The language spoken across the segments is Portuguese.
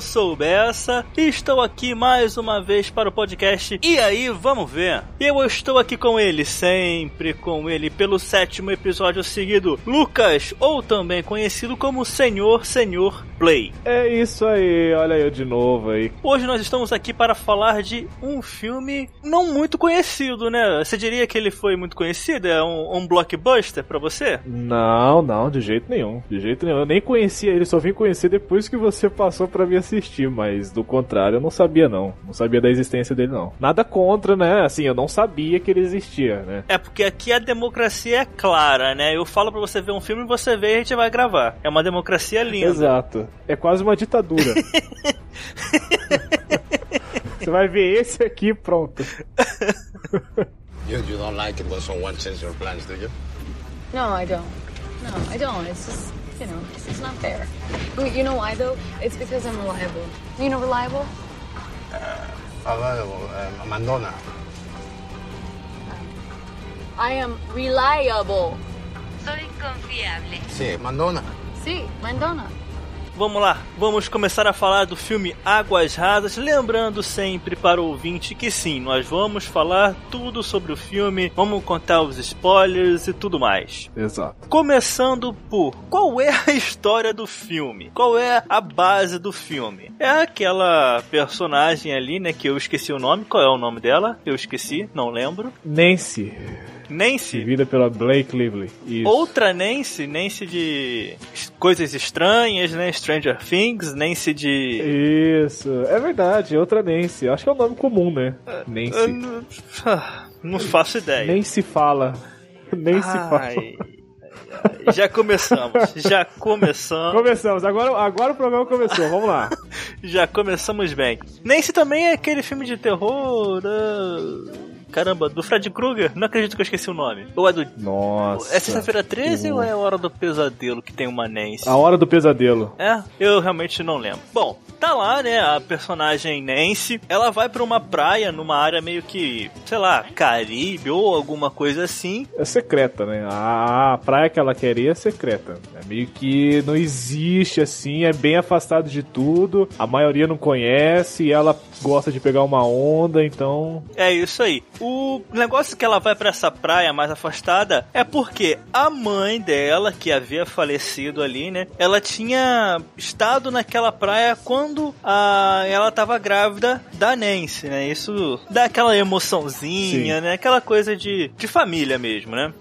sou o Bessa e estou aqui mais uma vez para o podcast E aí, vamos ver? Eu estou aqui com ele, sempre com ele, pelo 7º episódio seguido, Lucas, ou também conhecido como Senhor Play. É isso aí, olha eu de novo aí. Hoje nós estamos aqui para falar de um filme não muito conhecido, né? Você diria que ele foi muito conhecido? É um blockbuster pra você? Não, de jeito nenhum. Eu nem conhecia ele, só vim conhecer depois que você passou pra me assistir, mas do contrário eu não sabia não sabia da existência dele não. Nada contra, né? Assim, eu não sabia que ele existia, né? É porque aqui a democracia é clara, né? Eu falo pra você ver um filme, você vê e a gente vai gravar. É uma democracia linda. Exato. É quase uma ditadura. Você vai ver esse aqui, pronto. You don't like it when someone changes your plans, do you? No, I don't. It's just, it's not fair. You know why, though? It's because I'm reliable. You know reliable? Madonna. I am reliable. Soy confiable. Sí, Madonna. Sí, Madonna. Vamos lá, vamos começar a falar do filme Águas Rasas, lembrando sempre para o ouvinte que sim, nós vamos falar tudo sobre o filme, vamos contar os spoilers e tudo mais. Exato. Começando por, qual é a história do filme? Qual é a base do filme? É aquela personagem ali, né, que eu esqueci o nome, qual é o nome dela? Eu esqueci, não lembro. Nancy, vivida pela Blake Lively. Isso. Outra Nancy de Coisas Estranhas, né? Stranger Things, Nancy de... Isso, é verdade, outra Nancy. Acho que é um nome comum, né? Nancy. Não faço ideia. Nem se fala. Já começamos. Começamos, agora o programa começou, vamos lá. Já começamos bem. Nancy também é aquele filme de terror... Caramba, do Fred Krueger? Não acredito que eu esqueci o nome. Ou é do... Nossa. É Sexta-feira 13 ou é a Hora do Pesadelo que tem uma Nancy? A Hora do Pesadelo. É? Eu realmente não lembro. Bom, tá lá, né, a personagem Nancy. Ela vai pra uma praia, numa área meio que, sei lá, Caribe ou alguma coisa assim. É secreta, né? A praia que ela queria é secreta. É meio que não existe, assim, é bem afastado de tudo. A maioria não conhece e ela gosta de pegar uma onda, então... É isso aí. O negócio que ela vai pra essa praia mais afastada é porque a mãe dela, que havia falecido ali, né? Ela tinha estado naquela praia quando ela tava grávida da Nancy, né? Isso dá aquela emoçãozinha, sim, né? Aquela coisa de família mesmo, né?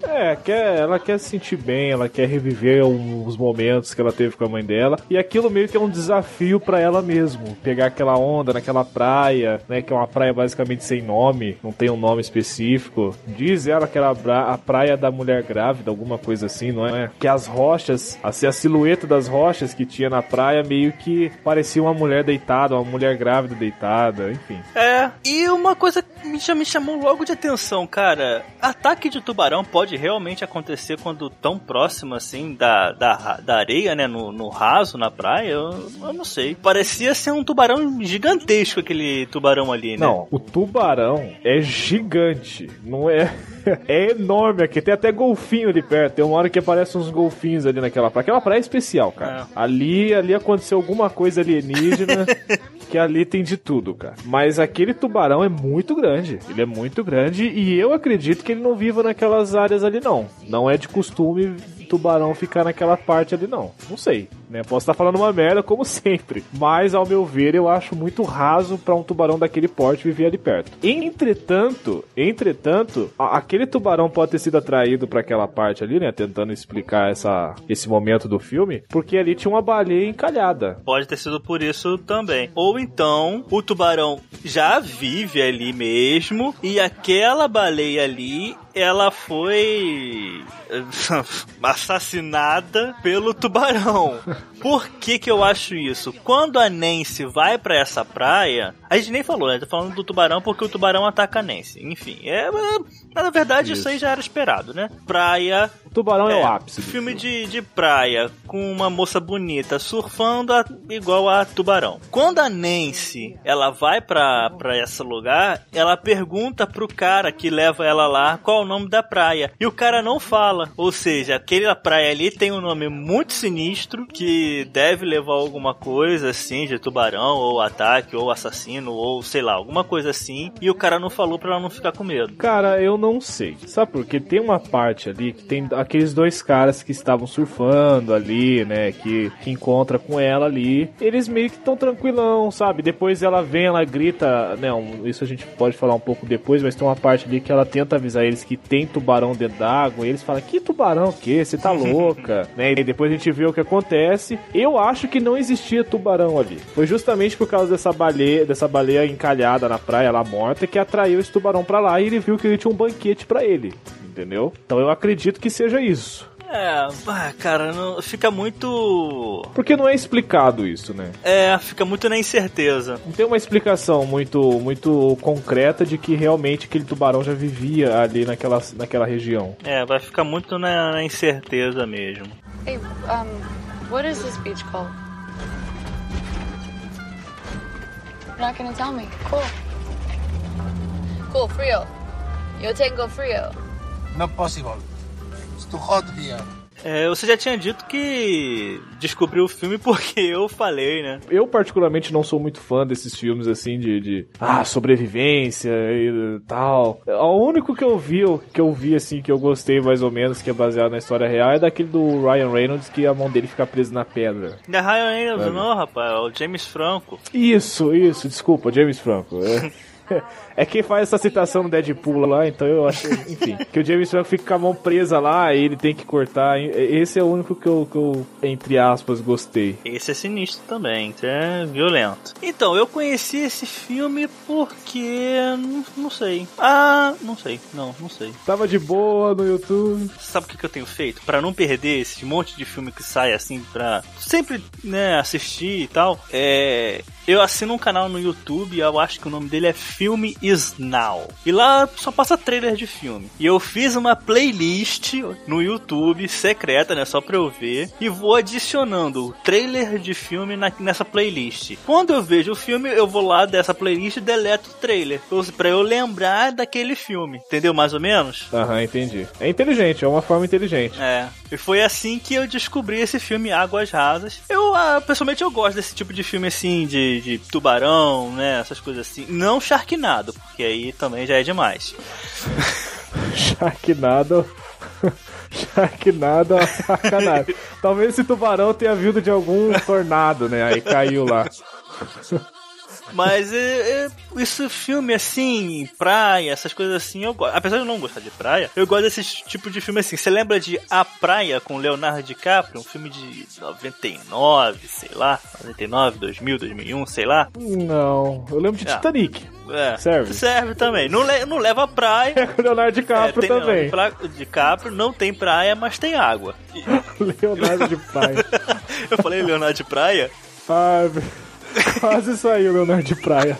Ela quer se sentir bem, ela quer reviver os momentos que ela teve com a mãe dela. E aquilo meio que é um desafio pra ela mesmo. Pegar aquela onda naquela praia, né? Que é uma praia basicamente sem nome, não tem um nome específico. Diz ela que era a praia da mulher grávida, alguma coisa assim, não é? Que as rochas, assim, a silhueta das rochas que tinha na praia meio que parecia uma mulher deitada, uma mulher grávida deitada, enfim. E uma coisa que me chamou logo de atenção, cara, ataque de tubarão pode realmente acontecer quando tão próximo assim da areia, né, no raso, na praia? Eu não sei. Parecia ser um tubarão gigantesco, aquele tubarão ali, né? Não, o tubarão é gigante, não é... É enorme aqui, tem até golfinho ali perto. Tem uma hora que aparecem uns golfinhos ali naquela praia. Aquela praia é especial, cara. Ali aconteceu alguma coisa alienígena. Que ali tem de tudo, cara. Mas aquele tubarão é muito grande. Ele é muito grande e eu acredito que ele não viva naquelas áreas ali, não. Não é de costume tubarão ficar naquela parte ali, não. Não sei, né? Posso estar falando uma merda, como sempre. Mas, ao meu ver, eu acho muito raso pra um tubarão daquele porte viver ali perto. Entretanto, aquele tubarão pode ter sido atraído pra aquela parte ali, né? Tentando explicar esse momento do filme, porque ali tinha uma baleia encalhada. Pode ter sido por isso também. Ou então, o tubarão já vive ali mesmo, e aquela baleia ali, ela foi assassinada pelo tubarão. Por que eu acho isso? Quando a Nancy vai pra essa praia, a gente nem falou, né? Tá falando do tubarão porque o tubarão ataca a Nancy. Enfim, na verdade isso aí já era esperado, né? Praia, tubarão é o ápice. Filme de praia com uma moça bonita surfando igual a tubarão. Quando a Nancy, ela vai pra esse lugar, ela pergunta pro cara que leva ela lá qual é o nome da praia. E o cara não fala. Ou seja, aquela praia ali tem um nome muito sinistro que deve levar alguma coisa assim de tubarão, ou ataque, ou assassino, ou sei lá, alguma coisa assim. E o cara não falou pra ela não ficar com medo. Cara, eu não sei. Sabe por quê? Tem uma parte ali que tem aqueles dois caras que estavam surfando ali, né? Que encontra com ela ali. Eles meio que estão tranquilão, sabe? Depois ela vem, ela grita, né? Isso a gente pode falar um pouco depois, mas tem uma parte ali que ela tenta avisar eles que tem tubarão dentro d'água. E eles falam, que tubarão que? Você tá louca? Né? E depois a gente vê o que acontece. Eu acho que não existia tubarão ali. Foi justamente por causa dessa baleia encalhada na praia, lá morta, que atraiu esse tubarão pra lá e ele viu que ele tinha um banquete pra ele. Entendeu? Então eu acredito que seja isso. Cara, fica muito... Porque não é explicado isso, né? Fica muito na incerteza. Não tem uma explicação muito concreta de que realmente aquele tubarão já vivia ali naquela região. Vai ficar muito na incerteza mesmo. Hey, what is this beach called? You're not gonna tell me. Cool, frio. Yo tengo frio. Not possible. It's too hot here. Você já tinha dito que descobriu o filme porque eu falei, né? Eu particularmente não sou muito fã desses filmes assim de sobrevivência e tal. O único que eu vi assim, que eu gostei mais ou menos, que é baseado na história real, é daquele do Ryan Reynolds, que a mão dele fica presa na pedra. Da Ryan Reynolds, não, rapaz, é o James Franco. Isso, desculpa, James Franco. É quem faz essa citação no Deadpool lá, então eu acho, enfim, que o James Franco fica com a mão presa lá e ele tem que cortar. Esse é o único que eu entre aspas, gostei. Esse é sinistro também, é violento. Então, eu conheci esse filme porque... não sei. Não sei. Tava de boa no YouTube. Sabe o que eu tenho feito? Pra não perder esse monte de filme que sai assim, pra sempre, né, assistir e tal, eu assino um canal no YouTube, eu acho que o nome dele é Filme Is Now. E lá só passa trailer de filme. E eu fiz uma playlist no YouTube, secreta, né, só pra eu ver, e vou adicionando trailer de filme nessa playlist. Quando eu vejo o filme, eu vou lá dessa playlist e deleto o trailer, pra eu lembrar daquele filme. Entendeu, mais ou menos? Entendi. É inteligente, é uma forma inteligente. E foi assim que eu descobri esse filme Águas Rasas. Pessoalmente, eu gosto desse tipo de filme assim, de tubarão, né, essas coisas assim. Não Sharknado, porque aí também já é demais. Sharknado é sacanagem. Talvez esse tubarão tenha vindo de algum tornado, né, aí caiu lá. Mas esse filme assim, praia, essas coisas assim, eu gosto. Apesar de eu não gostar de praia, eu gosto desse tipo de filme assim. Você lembra de A Praia com Leonardo DiCaprio? Um filme de 99, sei lá, 99, 2000, 2001, sei lá. Não, eu lembro de Titanic. Serve também. Não leva a praia. É com o Leonardo DiCaprio também. DiCaprio não tem praia, mas tem água. Leonardo de praia. Eu falei Leonardo de praia? Quase saiu Leonardo de praia.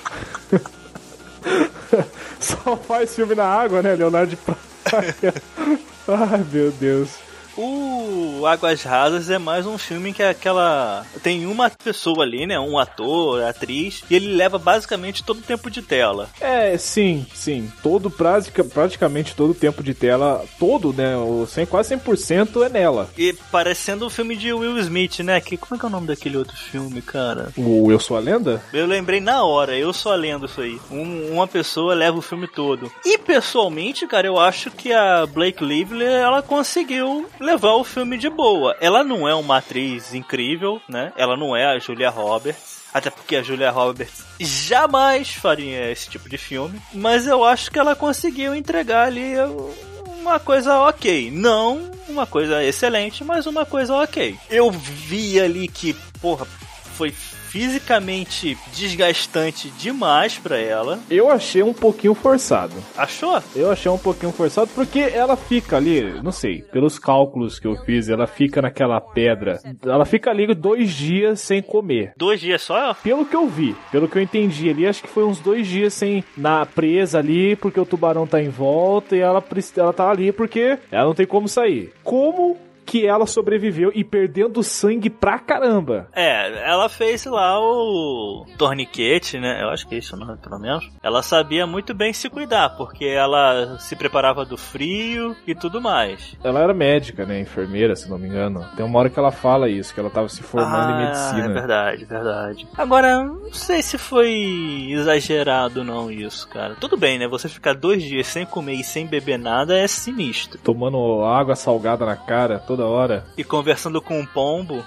Só faz filme na água, né? Leonardo de praia. Ai, meu Deus. O Águas Rasas é mais um filme que tem uma pessoa ali, né? Um ator, atriz, e ele leva basicamente todo o tempo de tela. Sim. Praticamente todo o tempo de tela, né? Quase 100% é nela. E parecendo um filme de Will Smith, né? Como é que é o nome daquele outro filme, cara? O Eu Sou a Lenda? Eu lembrei na hora, Eu Sou a Lenda, isso aí. Uma pessoa leva o filme todo. E pessoalmente, cara, eu acho que a Blake Lively, ela conseguiu levar o filme de boa. Ela não é uma atriz incrível, né? Ela não é a Julia Roberts. Até porque a Julia Roberts jamais faria esse tipo de filme. Mas eu acho que ela conseguiu entregar ali uma coisa ok. Não uma coisa excelente, mas uma coisa ok. Eu vi ali que, foi fisicamente desgastante demais pra ela. Eu achei um pouquinho forçado. Achou? Eu achei um pouquinho forçado porque ela fica ali, não sei, pelos cálculos que eu fiz, ela fica naquela pedra. Ela fica ali 2 dias sem comer. 2 dias só? Pelo que eu vi, pelo que eu entendi ali, acho que foi uns 2 dias sem presa ali, porque o tubarão tá em volta e ela tá ali porque ela não tem como sair. Como que ela sobreviveu e perdendo sangue pra caramba? Ela fez lá o torniquete, né? Eu acho que é isso, não, pelo menos. Ela sabia muito bem se cuidar, porque ela se preparava do frio e tudo mais. Ela era médica, né? Enfermeira, se não me engano. Tem uma hora que ela fala isso, que ela tava se formando em medicina. É verdade. Agora, não sei se foi exagerado não isso, cara. Tudo bem, né? Você ficar 2 dias sem comer e sem beber nada é sinistro. Tomando água salgada na cara toda hora. E conversando com um pombo.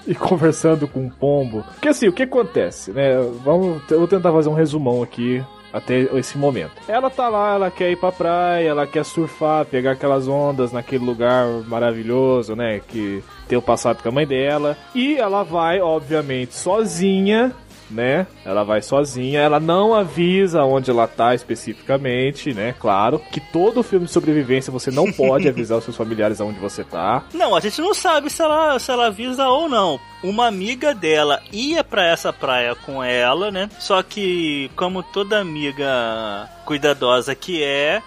Porque assim, o que acontece, né? Eu vou tentar fazer um resumão aqui até esse momento. Ela tá lá, ela quer ir pra praia, ela quer surfar, pegar aquelas ondas naquele lugar maravilhoso, né? Que tem o passado com a mãe dela. E ela vai, obviamente, sozinha, né? Ela vai sozinha, ela não avisa onde ela tá especificamente, né? Claro que todo filme de sobrevivência você não pode avisar os seus familiares aonde você tá. Não, a gente não sabe se ela avisa ou não. Uma amiga dela ia pra essa praia com ela, né? Só que, como toda amiga cuidadosa que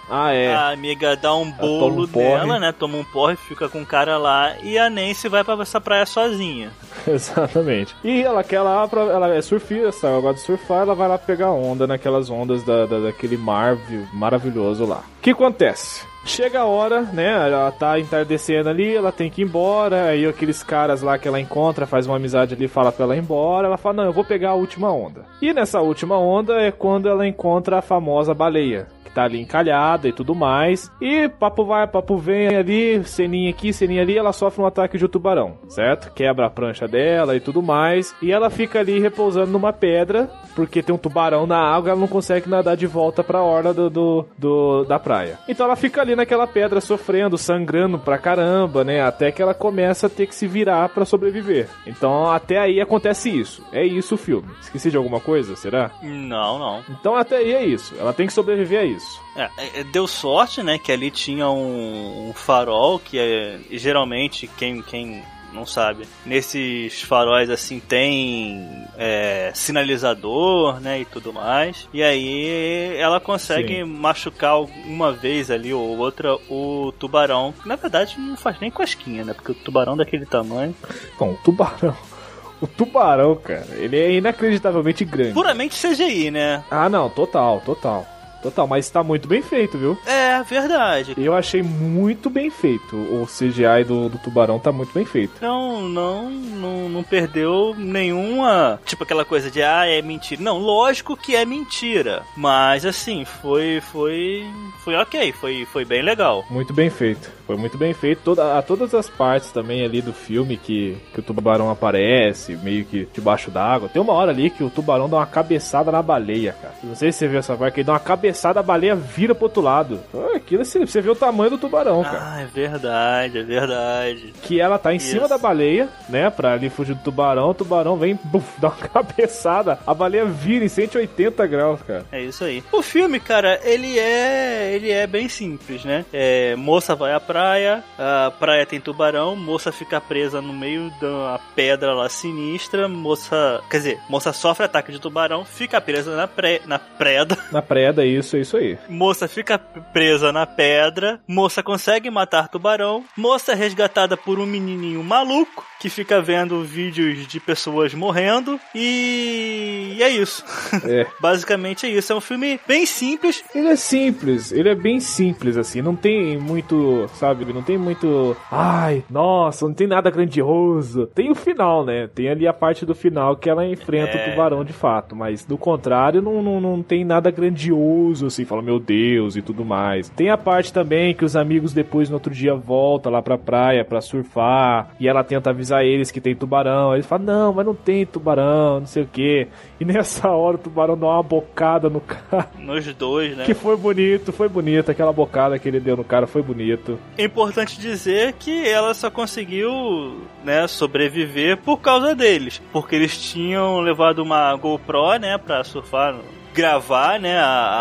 a amiga dá um bolo nela, né? Toma um porre, fica com o cara lá e a Nancy vai pra essa praia sozinha. Exatamente. E ela quer lá, ela é surfista, ela gosta de surfar, ela vai lá pegar onda naquelas ondas daquele mar maravilhoso lá. O que acontece? Chega a hora, né, ela tá entardecendo ali, ela tem que ir embora, aí aqueles caras lá que ela encontra, faz uma amizade ali, fala pra ela ir embora, ela fala, não, eu vou pegar a última onda. E nessa última onda é quando ela encontra a famosa baleia, que tá ali encalhada e tudo mais, e papo vai, papo vem ali, ceninha aqui, ceninha ali, ela sofre um ataque de um tubarão, certo? Quebra a prancha dela e tudo mais, e ela fica ali repousando numa pedra, porque tem um tubarão na água, ela não consegue nadar de volta pra orla da praia. Então ela fica ali naquela pedra sofrendo, sangrando pra caramba, né? Até que ela começa a ter que se virar pra sobreviver. Então até aí acontece isso. É isso o filme. Esqueci de alguma coisa, será? Não. Então até aí é isso. Ela tem que sobreviver a isso. Deu sorte, né? Que ali tinha um farol, que é geralmente quem não sabe, nesses faróis assim tem sinalizador, né, e tudo mais, e aí ela consegue machucar uma vez ali ou outra o tubarão, que na verdade não faz nem cosquinha, né, porque o tubarão daquele tamanho... Bom, o tubarão, cara, ele é inacreditavelmente grande. Puramente CGI, né? Ah, não, total, mas tá muito bem feito, viu? É, verdade. Eu achei muito bem feito. O CGI do tubarão tá muito bem feito. Não perdeu nenhuma... Tipo aquela coisa de, é mentira. Não, lógico que é mentira. Mas, assim, foi ok. Foi bem legal. Muito bem feito. Foi muito bem feito. Todas as partes também ali do filme que o tubarão aparece, meio que debaixo d'água. Tem uma hora ali que o tubarão dá uma cabeçada na baleia, cara. Não sei se você viu essa parte, que ele dá uma cabeçada, a baleia vira pro outro lado. Aquilo você vê o tamanho do tubarão, cara. É verdade. Que ela tá em cima da baleia, né, pra ali fugir do tubarão. O tubarão vem, dá uma cabeçada, a baleia vira em 180 graus, cara. É isso aí. O filme, cara, ele é bem simples, né? Moça vai à praia, a praia tem tubarão, moça fica presa no meio da pedra lá sinistra, moça sofre ataque de tubarão, fica presa na preda. Na preda, isso aí. Moça fica presa na pedra, moça consegue matar tubarão, moça é resgatada por um menininho maluco que fica vendo vídeos de pessoas morrendo e é isso. Basicamente é isso. É um filme bem simples. Ele é simples, ele é bem simples, assim, não tem muito, sabe, não tem muito, nossa, não tem nada grandioso. Tem o final, né? Tem ali a parte do final que ela enfrenta o tubarão de fato, mas do contrário não tem nada grandioso confuso, assim, fala, meu Deus, e tudo mais. Tem a parte também que os amigos depois, no outro dia, voltam lá pra praia pra surfar, e ela tenta avisar eles que tem tubarão. Eles falam, não, mas não tem tubarão, não sei o quê. E nessa hora o tubarão dá uma bocada no cara. Nos dois, né? Que foi bonito. Aquela bocada que ele deu no cara foi bonito. É importante dizer que ela só conseguiu, né, sobreviver por causa deles. Porque eles tinham levado uma GoPro, né, pra surfar, gravar, né,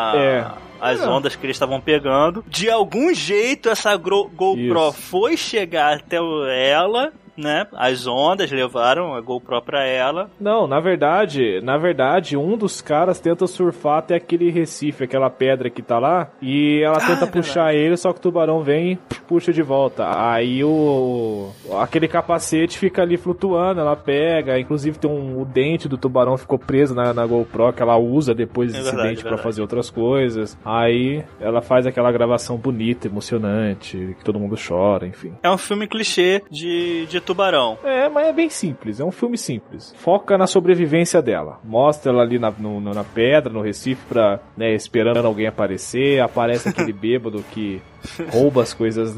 as ondas que eles estavam pegando. De algum jeito essa GoPro foi chegar até ela, né? As ondas levaram a GoPro pra ela. Não, na verdade, um dos caras tenta surfar até aquele recife, aquela pedra que tá lá, e ela tenta puxar ele, só que o tubarão vem e puxa de volta. Aí aquele capacete fica ali flutuando, ela pega, inclusive tem o dente do tubarão ficou preso na GoPro, que ela usa depois desse dente pra fazer outras coisas. Aí ela faz aquela gravação bonita, emocionante, que todo mundo chora, enfim. É um filme clichê de tubarão. Mas é bem simples, é um filme simples. Foca na sobrevivência dela. Mostra ela ali na pedra, no Recife, né, esperando alguém aparecer. Aparece aquele bêbado que rouba as coisas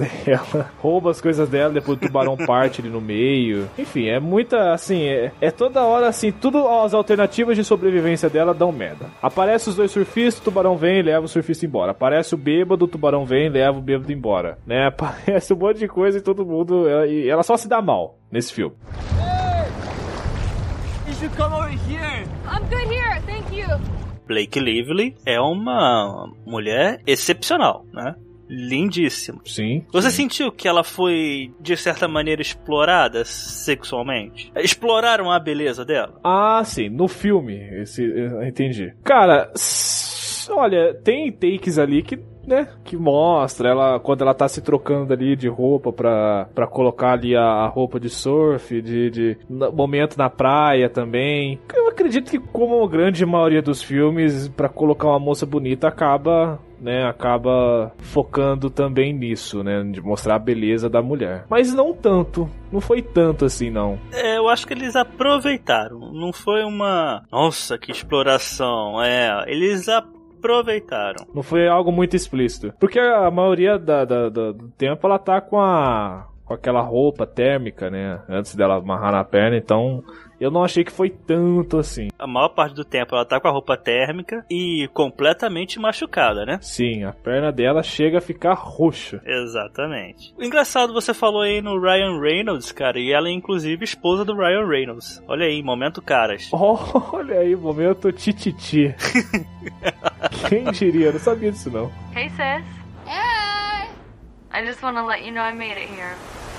dela, depois o tubarão parte ali no meio. Enfim, é muita, assim, é toda hora, assim, tudo as alternativas de sobrevivência dela dão merda. Aparece os dois surfistas, o tubarão vem e leva o surfista embora. Aparece o bêbado, o tubarão vem e leva o bêbado embora, né? Aparece um monte de coisa e todo mundo, ela só se dá mal nesse filme. Hey! You should come over here. I'm good here, thank you. Blake Lively é uma mulher excepcional, né? Lindíssima. Sim. Você sentiu que ela foi, de certa maneira, explorada sexualmente? Exploraram a beleza dela? Ah, sim. No filme. Entendi. Cara, olha, tem takes ali que, né, que mostra ela quando ela tá se trocando ali de roupa pra colocar ali a roupa de surf, de momento na praia também. Eu acredito que, como a grande maioria dos filmes, pra colocar uma moça bonita acaba focando também nisso, né, de mostrar a beleza da mulher. Mas não tanto, não foi tanto assim, não. Eu acho que eles aproveitaram, não foi uma, nossa, que exploração, eles aproveitaram. Não foi algo muito explícito, porque a maioria do tempo ela tá com aquela roupa térmica, né, antes dela amarrar na perna, então eu não achei que foi tanto assim. A maior parte do tempo ela tá com a roupa térmica e completamente machucada, né? Sim, a perna dela chega a ficar roxa. Exatamente. O engraçado, você falou aí no Ryan Reynolds, cara, e ela é inclusive esposa do Ryan Reynolds. Olha aí, momento caras. Olha aí, momento tititi. Quem diria? Não sabia disso, não. Hey, sis. Hey! I just want to let you know I made it here.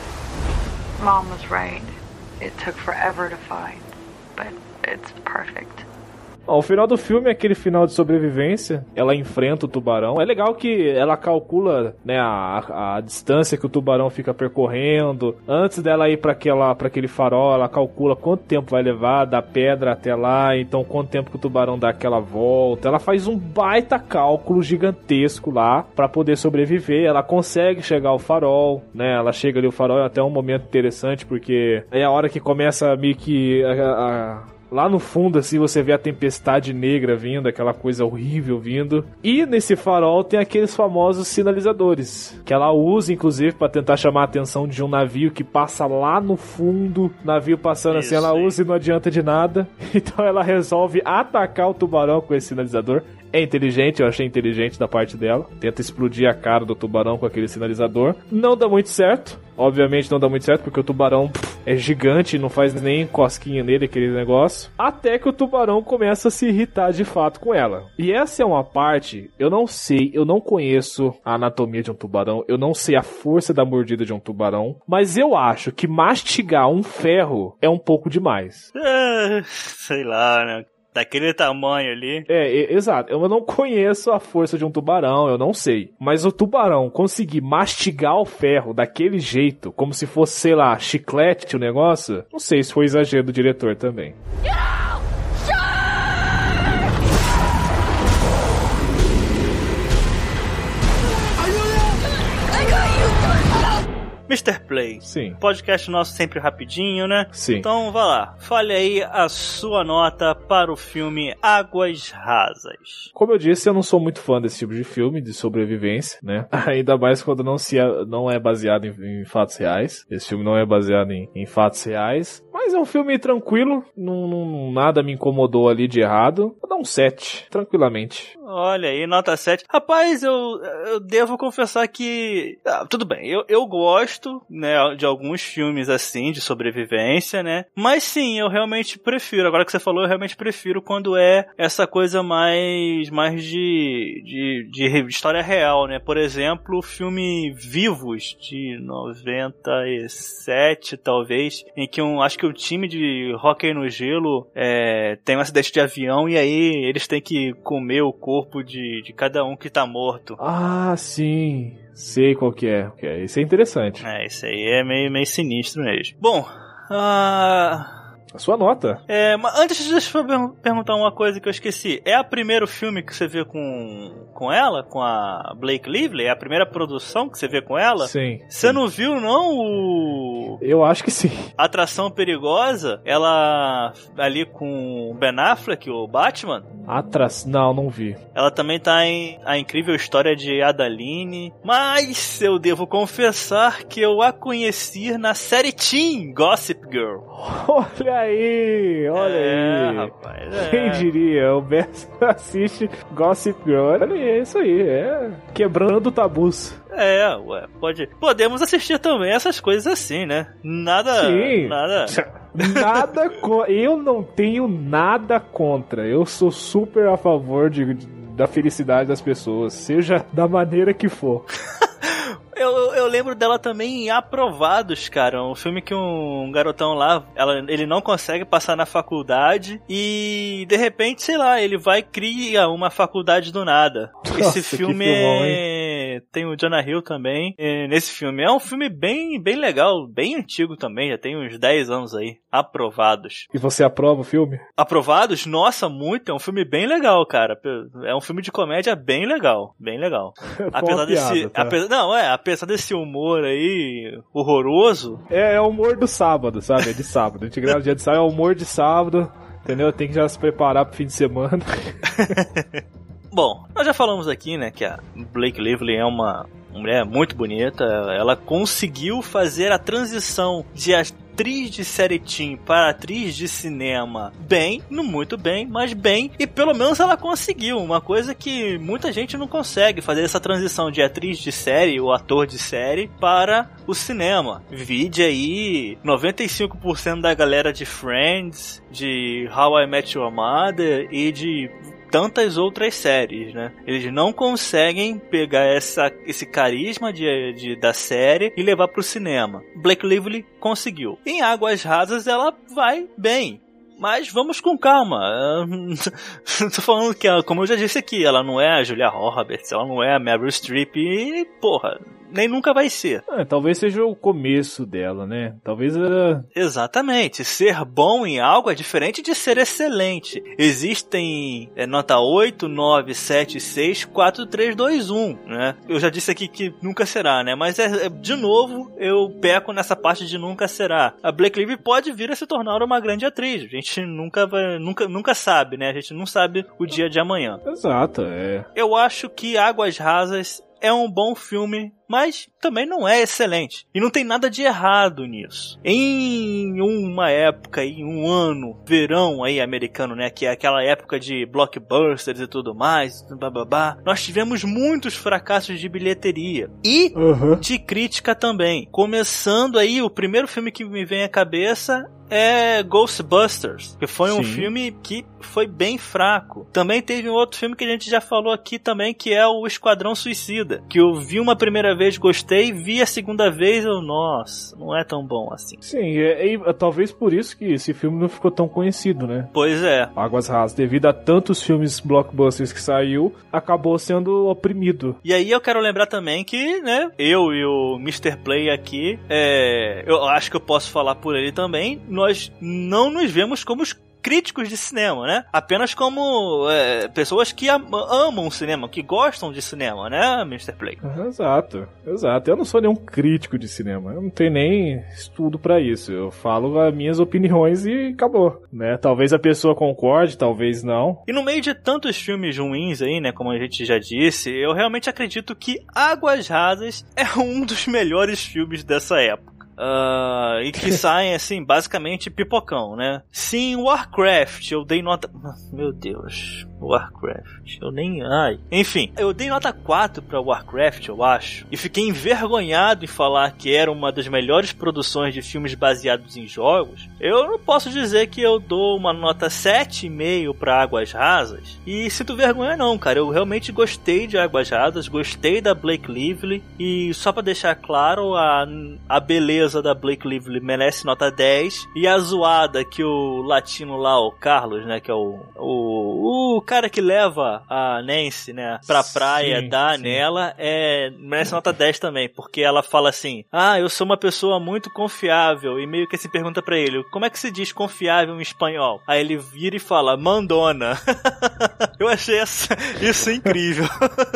Mom was right. It took forever to find, but it's perfect. O final do filme é aquele final de sobrevivência. Ela enfrenta o tubarão. É legal que ela calcula, né, a distância que o tubarão fica percorrendo. Antes dela ir para aquele farol, ela calcula quanto tempo vai levar da pedra até lá. Então, quanto tempo que o tubarão dá aquela volta. Ela faz um baita cálculo gigantesco lá para poder sobreviver. Ela consegue chegar ao farol, né? Ela chega ali ao farol, é até um momento interessante, porque é a hora que começa meio que lá no fundo, assim, você vê a tempestade negra vindo, aquela coisa horrível vindo. E nesse farol tem aqueles famosos sinalizadores, que ela usa, inclusive, pra tentar chamar a atenção de um navio que passa lá no fundo. Navio passando assim, ela usa e não adianta de nada. Então ela resolve atacar o tubarão com esse sinalizador. É inteligente, eu achei inteligente da parte dela. Tenta explodir a cara do tubarão com aquele sinalizador. Não dá muito certo. Obviamente não dá muito certo, porque o tubarão é gigante, não faz nem cosquinha nele, aquele negócio. Até que o tubarão começa a se irritar de fato com ela. E essa é uma parte, eu não sei, eu não conheço a anatomia de um tubarão, eu não sei a força da mordida de um tubarão, mas eu acho que mastigar um ferro é um pouco demais. Sei lá, né? Daquele tamanho ali. Exato. Eu não conheço a força de um tubarão, eu não sei. Mas o tubarão conseguir mastigar o ferro daquele jeito, como se fosse, sei lá, chiclete o negócio, não sei se foi exagero do diretor também. Mr. Play. Sim. Podcast nosso sempre rapidinho, né? Sim. Então, vá lá. Fale aí a sua nota para o filme Águas Rasas. Como eu disse, eu não sou muito fã desse tipo de filme, de sobrevivência, né? Ainda mais quando não é baseado em fatos reais. Esse filme não é baseado em fatos reais. Mas é um filme tranquilo, nada me incomodou ali de errado. Vou dar um 7, tranquilamente. Olha aí, nota 7. Rapaz, eu devo confessar que... tudo bem, eu gosto, né, de alguns filmes assim, de sobrevivência, né? Mas sim, eu realmente prefiro. Agora que você falou, eu realmente prefiro quando é essa coisa mais de história real, né? Por exemplo, o filme Vivos, de 97, talvez, em que acho que o time de hóquei no gelo tem um acidente de avião e aí eles têm que comer o corpo de cada um que tá morto. Ah, sim. Sei qual que é. Isso é interessante. Isso aí é meio sinistro mesmo. Bom, a sua nota. Mas antes, deixa eu perguntar uma coisa que eu esqueci. É o primeiro filme que você vê com ela? Com a Blake Lively? É a primeira produção que você vê com ela? Sim. Você não viu, não, Eu acho que sim. Atração Perigosa? Ela ali com o Ben Affleck, o Batman? Não vi. Ela também tá em A Incrível História de Adaline. Mas eu devo confessar que eu a conheci na série Teen Gossip Girl. Olha aí. Rapaz, Quem diria? O Beto assiste Gossip Girl. Olha aí, é isso aí. Quebrando tabus. Podemos assistir também essas coisas assim, né? Sim. Nada. Eu não tenho nada contra. Eu sou super a favor da felicidade das pessoas, seja da maneira que for. Eu lembro dela também em Aprovados, cara. Um filme que um garotão lá, ele não consegue passar na faculdade e, de repente, sei lá, ele vai e cria uma faculdade do nada. Nossa, esse filme tem o Jonah Hill também nesse filme. É um filme bem legal, bem antigo também, já tem uns 10 anos aí. Aprovados. E você aprova o filme? Aprovados? Nossa, muito. É um filme bem legal, cara. É um filme de comédia bem legal. Bem legal. Apesar desse... Apesar desse humor aí horroroso... É o humor do sábado, sabe? É de sábado. A gente grava dia de sábado, é o humor de sábado, entendeu? Tem que já se preparar pro fim de semana. Bom, nós já falamos aqui, né, que a Blake Lively é uma mulher muito bonita. Ela conseguiu fazer a transição de atriz de série teen para atriz de cinema muito bem, mas bem, e pelo menos ela conseguiu, uma coisa que muita gente não consegue, fazer essa transição de atriz de série ou ator de série para o cinema. Vide aí 95% da galera de Friends, de How I Met Your Mother e de tantas outras séries, né? Eles não conseguem pegar esse carisma da série e levar pro cinema. Blake Lively conseguiu. Em Águas Rasas ela vai bem. Mas vamos com calma. Tô falando que, como eu já disse aqui, ela não é a Julia Roberts, ela não é a Meryl Streep e, porra, nem nunca vai ser. Talvez seja o começo dela, né? Talvez ela... Exatamente. Ser bom em algo é diferente de ser excelente. Existem nota 8, 9, 7, 6, 4, 3, 2, 1, né? Eu já disse aqui que nunca será, né? Mas, de novo, eu peco nessa parte de nunca será. A Blake Lively pode vir a se tornar uma grande atriz. A gente nunca sabe, né? A gente não sabe o dia de amanhã. Exato, Eu acho que Águas Rasas é um bom filme, mas também não é excelente. E não tem nada de errado nisso. Em uma época, em um ano, verão aí americano, né? Que é aquela época de blockbusters e tudo mais, nós tivemos muitos fracassos de bilheteria. E de crítica também. Começando aí, o primeiro filme que me vem à cabeça é Ghostbusters, que foi um filme que foi bem fraco. Também teve um outro filme que a gente já falou aqui também, que é o Esquadrão Suicida, que eu vi uma primeira vez, gostei, vi a segunda vez, nossa, não é tão bom assim. Sim, talvez por isso que esse filme não ficou tão conhecido, né? Pois é. Águas Rasas, devido a tantos filmes blockbusters que saiu, acabou sendo oprimido. E aí eu quero lembrar também que, né, eu e o Mr. Play aqui, eu acho que eu posso falar por ele também, nós não nos vemos como críticos de cinema, né? Apenas como pessoas que amam o cinema, que gostam de cinema, né, Mr. Play? Exato. Eu não sou nenhum crítico de cinema. Eu não tenho nem estudo pra isso. Eu falo as minhas opiniões e acabou, né? Talvez a pessoa concorde, talvez não. E no meio de tantos filmes ruins aí, né, como a gente já disse, eu realmente acredito que Águas Rasas é um dos melhores filmes dessa época. E que saem, assim, basicamente pipocão, né? Sim, Warcraft, eu dei nota... Meu Deus, Warcraft, eu nem... Enfim, eu dei nota 4 pra Warcraft, eu acho, e fiquei envergonhado em falar que era uma das melhores produções de filmes baseados em jogos. Eu não posso dizer que eu dou uma nota 7,5 pra Águas Rasas, e sinto vergonha não, cara. Eu realmente gostei de Águas Rasas, gostei da Blake Lively, e só pra deixar claro, a beleza da Blake Lively merece nota 10, e a zoada que o latino lá, o Carlos, né, que é o cara que leva a Nancy, né, pra praia, dá nela, merece nota 10 também, porque ela fala assim, eu sou uma pessoa muito confiável, e meio que se pergunta pra ele, como é que se diz confiável em espanhol? Aí ele vira e fala, mandona. Eu achei isso incrível.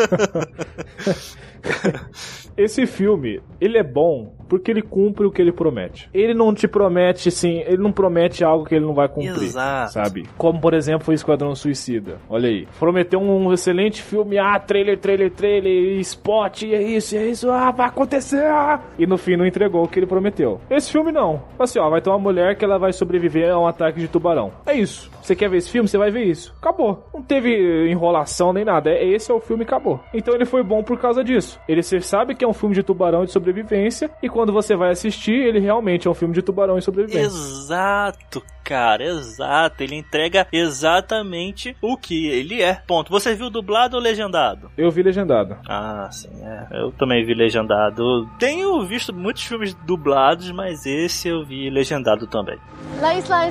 Esse filme, ele é bom porque ele cumpre o que ele promete. Ele não te promete, assim, ele não promete algo que ele não vai cumprir. Exato. Sabe? Como, por exemplo, foi Esquadrão Suicida. Olha aí. Prometeu um excelente filme, trailer, spot, e é isso, vai acontecer. E no fim não entregou o que ele prometeu. Esse filme não. Assim, vai ter uma mulher que ela vai sobreviver a um ataque de tubarão. É isso. Você quer ver esse filme? Você vai ver isso. Acabou. Não teve enrolação nem nada. Esse é o filme, acabou. Então ele foi bom por causa disso. Você sabe que é um filme de tubarão e de sobrevivência, e quando você vai assistir, ele realmente é um filme de tubarão e sobrevivência. Exato, cara, exato. Ele entrega exatamente o que ele é. Ponto. Você viu dublado ou legendado? Eu vi legendado. Sim, eu também vi legendado. Tenho visto muitos filmes dublados, mas esse eu vi legendado também. La isla es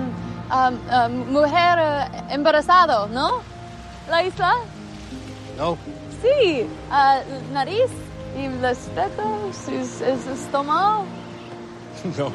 mujer embarazada, ¿no? La isla? No. Sí, nariz y los petos, el estómago. No.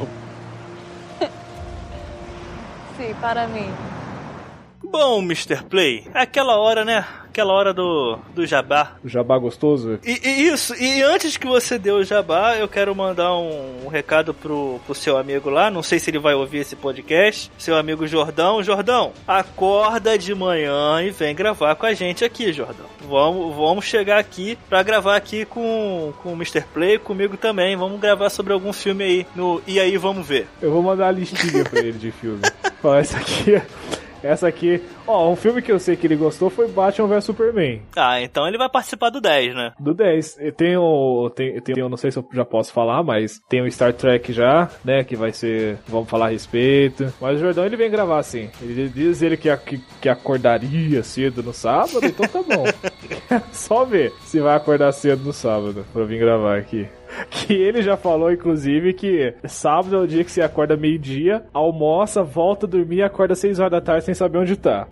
Sí, para mí. Bom, Mr. Play, aquela hora, né? Aquela hora do jabá. O jabá gostoso? E antes que você dê o jabá, eu quero mandar um recado pro seu amigo lá, não sei se ele vai ouvir esse podcast, seu amigo Jordão. Jordão, acorda de manhã e vem gravar com a gente aqui, Jordão. Vamos chegar aqui pra gravar aqui com o Mr. Play, comigo também. Vamos gravar sobre algum filme aí no E aí, vamos ver. Eu vou mandar a listinha pra ele de filme. Essa aqui, um filme que eu sei que ele gostou foi Batman vs Superman. Então ele vai participar do 10, né? Do 10. Tem, não sei se eu já posso falar, mas tem o Star Trek já, né, que vai ser, vamos falar a respeito. Mas o Jordão, ele vem gravar sim. Ele diz que acordaria cedo no sábado, então tá bom. Só ver se vai acordar cedo no sábado pra vir gravar aqui. Que ele já falou, inclusive, que sábado é o dia que você acorda meio-dia, almoça, volta a dormir e acorda 6 horas da tarde sem saber onde tá.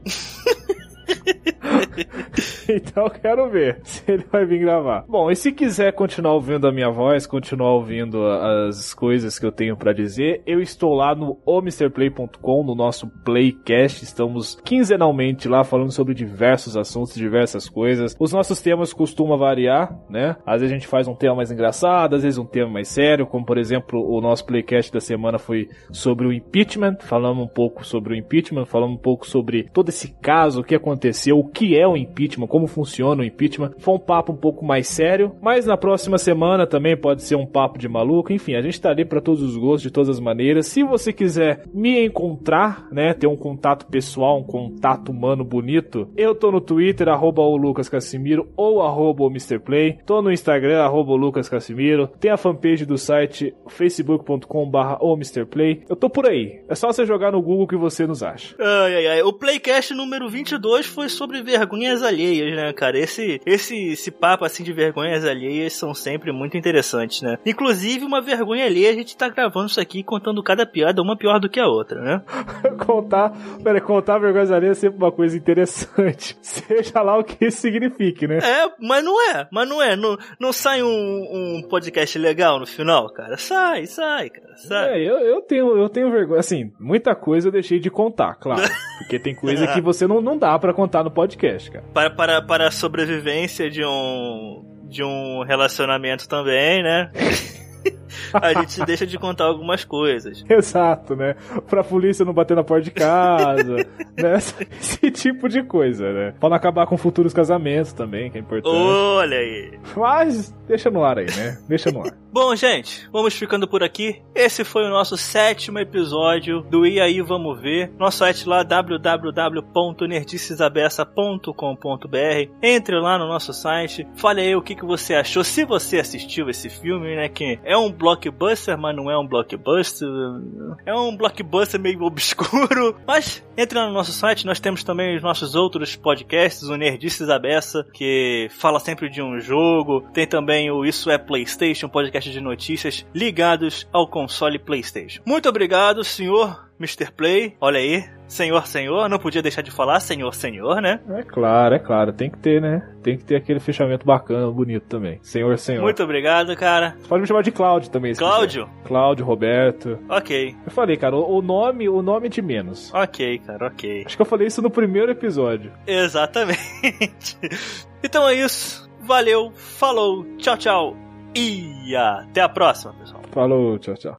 Então eu quero ver se ele vai vir gravar. Bom, e se quiser continuar ouvindo a minha voz, continuar ouvindo as coisas que eu tenho pra dizer, eu estou lá no omrplay.com, no nosso Playcast. Estamos quinzenalmente lá falando sobre diversos assuntos, diversas coisas. Os nossos temas costumam variar, né? Às vezes a gente faz um tema mais engraçado, às vezes um tema mais sério, como por exemplo o nosso Playcast da semana foi sobre o impeachment. Falamos um pouco sobre o impeachment, falamos um pouco sobre todo esse caso, o que aconteceu, o que é o impeachment, como funciona o impeachment. Foi um papo um pouco mais sério, mas na próxima semana também pode ser um papo de maluco. Enfim, a gente tá ali pra todos os gostos, de todas as maneiras. Se você quiser me encontrar, né, ter um contato pessoal, um contato humano bonito, eu tô no Twitter, @o Lucas Casimiro ou @o Mr. Play. Tô no Instagram, @o Lucas Casimiro. Tem a fanpage do site facebook.com/o Mr. Play. Eu tô por aí. É só você jogar no Google que você nos acha. O Playcast número 22 foi sobre vergonhas alheias. alheias, né, cara? Esse papo, assim, de vergonhas alheias são sempre muito interessantes, né? Inclusive, uma vergonha alheia, a gente tá gravando isso aqui contando cada piada, uma pior do que a outra, né? Contar vergonhas alheias é sempre uma coisa interessante. Seja lá o que isso signifique, né? Mas não é. Não sai um podcast legal no final, cara? Sai, cara. Sai. Eu tenho vergonha. Assim, muita coisa eu deixei de contar, claro. Porque tem coisa que você não dá pra contar no podcast, cara. Para a sobrevivência de um relacionamento também, né? A gente deixa de contar algumas coisas. Exato, né? Pra polícia não bater na porta de casa, né? Esse tipo de coisa, né? Pra não acabar com futuros casamentos também, que é importante. Olha aí. Mas deixa no ar aí, né? Deixa no ar. Bom, gente, vamos ficando por aqui. Esse foi o nosso 7º episódio do E aí, vamos ver. Nosso site lá, www.nerdicesabessa.com.br. Entre lá no nosso site, fale aí o que você achou, se você assistiu esse filme, né? Que é um blockbuster, mas não é um blockbuster. É um blockbuster meio obscuro. Mas entre lá no nosso site, nós temos também os nossos outros podcasts, o Nerdices Abessa, que fala sempre de um jogo. Tem também o Isso é PlayStation, podcast de notícias ligados ao console PlayStation. Muito obrigado, senhor Mr. Play. Olha aí, senhor, não podia deixar de falar senhor, né? É claro, tem que ter, né? Tem que ter aquele fechamento bacana, bonito também. Senhor. Muito obrigado, cara. Você pode me chamar de Cláudio também. Cláudio? Cláudio, Roberto. Ok. Eu falei, cara, o nome de menos. Ok, cara, ok. Acho que eu falei isso no primeiro episódio. Exatamente. Então é isso. Valeu, falou, tchau, e até a próxima, pessoal. Falou, tchau.